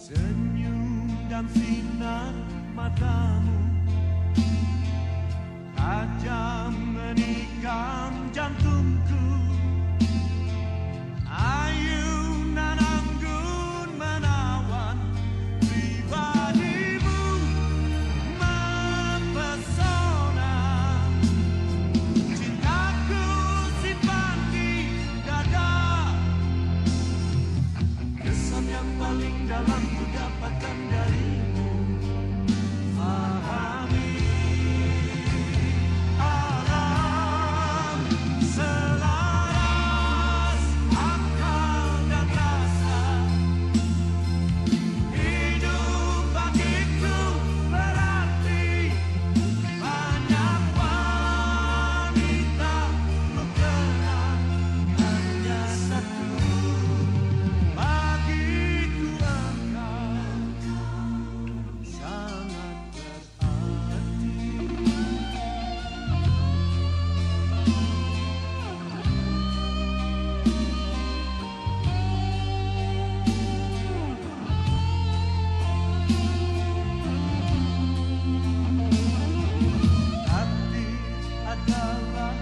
Senyum dan sinar matamu tajam menikam jantungku. Ayunan anggun menawan, pribadimu mempesona. Cintaku simpan di dada, kesan yang paling dalam ku dapatkan darimu. Pahami alam selaras akal dan rasa. Hidup bagiku berarti banyak wanita, ku kenal hanya satu. Bagiku engkau sangat berarti. Hati adalah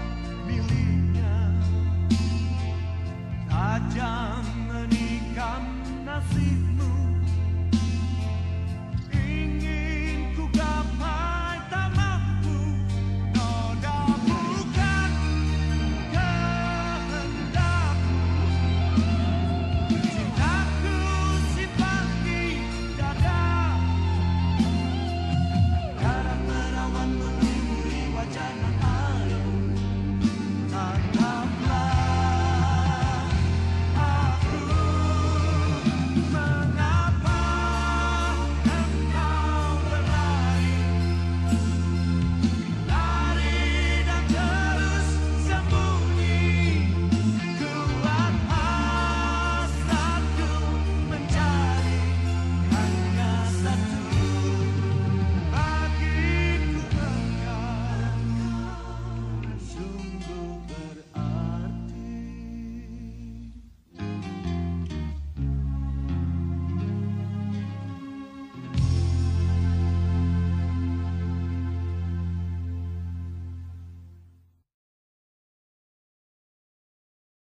miliknya, tajam menikam nasib.